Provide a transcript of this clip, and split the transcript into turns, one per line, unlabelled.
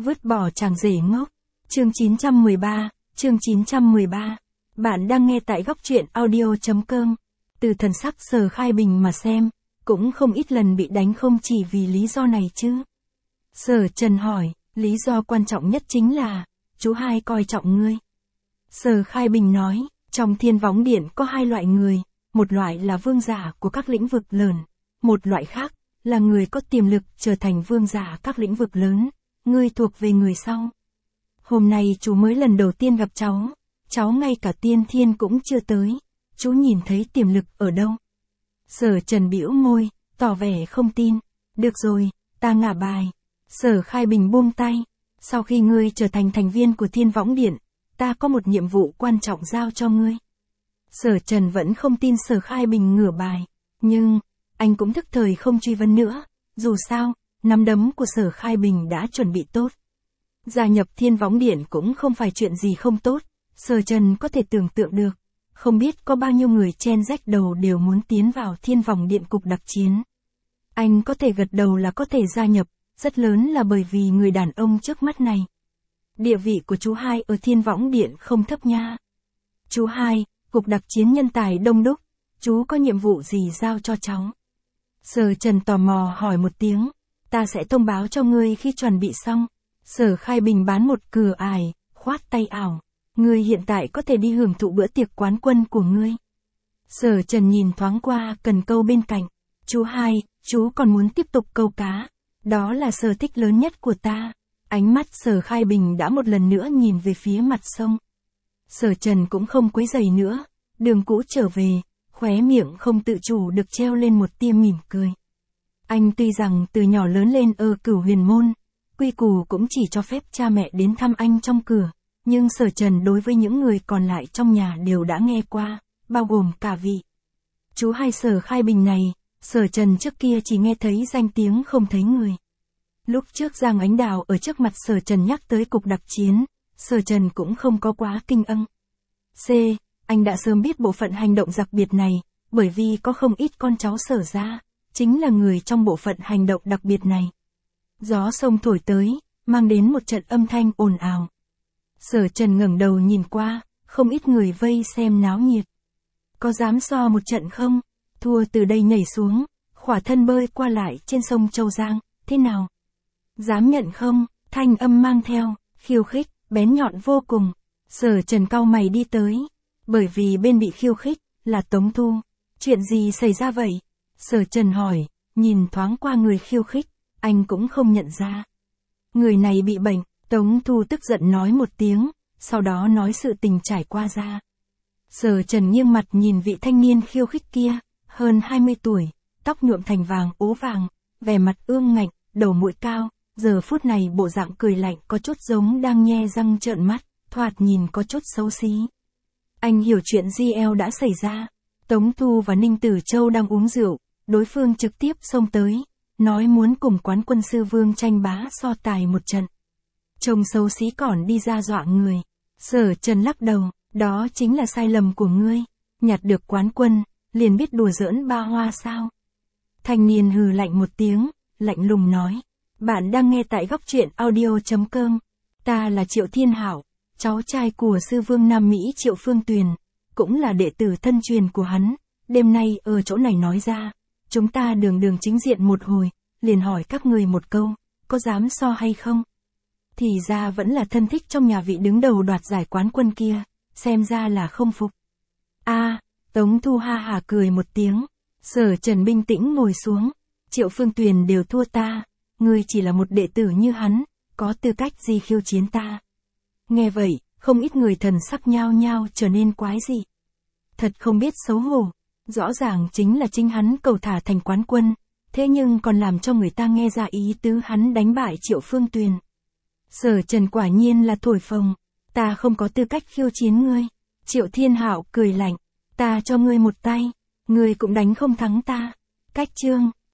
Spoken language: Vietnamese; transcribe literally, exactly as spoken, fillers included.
Vứt bỏ chàng rể ngốc. Chương chín trăm mười ba, chương chín trăm mười ba. Bạn đang nghe tại góc truyện audio chấm com. Từ thần sắc Sở Khai Bình mà xem, cũng không ít lần bị đánh không chỉ vì lý do này chứ. Sở Trần hỏi, lý do quan trọng nhất chính là, chú hai coi trọng ngươi. Sở Khai Bình nói, trong Thiên Võng Điện có hai loại người, một loại là vương giả của các lĩnh vực lớn, một loại khác là người có tiềm lực trở thành vương giả các lĩnh vực lớn, ngươi thuộc về người sau. Hôm nay chú mới lần đầu tiên gặp cháu, cháu ngay cả tiên thiên cũng chưa tới, chú nhìn thấy tiềm lực ở đâu? Sở Trần bĩu môi, tỏ vẻ không tin. Được rồi, ta ngả bài. Sở Khai Bình buông tay, sau khi ngươi trở thành thành viên của Thiên Võng Điện, ta có một nhiệm vụ quan trọng giao cho ngươi. Sở Trần vẫn không tin Sở Khai Bình ngửa bài, nhưng, anh cũng thức thời không truy vấn nữa, dù sao, nắm đấm của Sở Khai Bình đã chuẩn bị tốt. Gia nhập Thiên Võng Điện cũng không phải chuyện gì không tốt, Sở Trần có thể tưởng tượng được, không biết có bao nhiêu người chen rách đầu đều muốn tiến vào Thiên Võng Điện cục đặc chiến. Anh có thể gật đầu là có thể gia nhập, rất lớn là bởi vì người đàn ông trước mắt này. Địa vị của chú hai ở Thiên Võng Điện không thấp nha. Chú hai, cục đặc chiến nhân tài đông đúc, chú có nhiệm vụ gì giao cho cháu? Sở Trần tò mò hỏi một tiếng, ta sẽ thông báo cho ngươi khi chuẩn bị xong. Sở Khai Bình bán một cửa ải, khoát tay ảo, ngươi hiện tại có thể đi hưởng thụ bữa tiệc quán quân của ngươi. Sở Trần nhìn thoáng qua cần câu bên cạnh, chú hai, chú còn muốn tiếp tục câu cá, đó là sở thích lớn nhất của ta. Ánh mắt Sở Khai Bình đã một lần nữa nhìn về phía mặt sông. Sở Trần cũng không quấy rầy nữa, đường cũ trở về, khóe miệng không tự chủ được treo lên một tia mỉm cười. Anh tuy rằng từ nhỏ lớn lên ở Cửu Huyền Môn, quy củ cũng chỉ cho phép cha mẹ đến thăm anh trong cửa, nhưng Sở Trần đối với những người còn lại trong nhà đều đã nghe qua, bao gồm cả vị chú hai Sở Khai Bình này. Sở Trần trước kia chỉ nghe thấy danh tiếng không thấy người. Lúc trước Giang Ánh Đào ở trước mặt Sở Trần nhắc tới cục đặc chiến, Sở Trần cũng không có quá kinh ân. C. Anh đã sớm biết bộ phận hành động đặc biệt này, bởi vì có không ít con cháu Sở gia, chính là người trong bộ phận hành động đặc biệt này. Gió sông thổi tới, mang đến một trận âm thanh ồn ào. Sở Trần ngẩng đầu nhìn qua, không ít người vây xem náo nhiệt. Có dám so một trận không? Thua từ đây nhảy xuống, khỏa thân bơi qua lại trên sông Châu Giang, thế nào? Dám nhận không? Thanh âm mang theo, khiêu khích, bén nhọn vô cùng. Sở Trần cau mày đi tới, bởi vì bên bị khiêu khích, là Tống Thu. Chuyện gì xảy ra vậy? Sở Trần hỏi, nhìn thoáng qua người khiêu khích, anh cũng không nhận ra. Người này bị bệnh, Tống Thu tức giận nói một tiếng, sau đó nói sự tình trải qua ra. Sở Trần nghiêng mặt nhìn vị thanh niên khiêu khích kia, hơn hai mươi tuổi, tóc nhuộm thành vàng ố vàng, vẻ mặt ương ngạnh, đầu mũi cao, giờ phút này bộ dạng cười lạnh có chút giống đang nhe răng trợn mắt, thoạt nhìn có chút xấu xí. Anh hiểu chuyện giê lờ đã xảy ra, Tống Thu và Ninh Tử Châu đang uống rượu, đối phương trực tiếp xông tới, nói muốn cùng quán quân sư Vương tranh bá so tài một trận. Trông xấu xí còn đi ra dọa người. Sở Trần lắc đầu, đó chính là sai lầm của ngươi, nhặt được quán quân, liền biết đùa giỡn ba hoa sao? Thanh niên hừ lạnh một tiếng, lạnh lùng nói, bạn đang nghe tại góc truyện audio chấm com, ta là Triệu Thiên Hảo, cháu trai của sư vương Nam Mỹ Triệu Phương Tuyền, cũng là đệ tử thân truyền của hắn, đêm nay ở chỗ này nói ra, chúng ta đường đường chính diện một hồi, liền hỏi các người một câu, có dám so hay không? Thì ra vẫn là thân thích trong nhà vị đứng đầu đoạt giải quán quân kia, xem ra là không phục. A, Tống Thu ha hà cười một tiếng, Sở Trần bình tĩnh ngồi xuống, Triệu Phương Tuyền đều thua ta, ngươi chỉ là một đệ tử như hắn, có tư cách gì khiêu chiến ta? Nghe vậy, không ít người thần sắc nhao nhao trở nên quái dị. Thật không biết xấu hổ, rõ ràng chính là chính hắn cầu thả thành quán quân, thế nhưng còn làm cho người ta nghe ra ý tứ hắn đánh bại Triệu Phương Tuyền. Sở Trần quả nhiên là thổi phồng, ta không có tư cách khiêu chiến ngươi. Triệu Thiên Hạo cười lạnh, ta cho ngươi một tay, ngươi cũng đánh không thắng ta. Cách chương.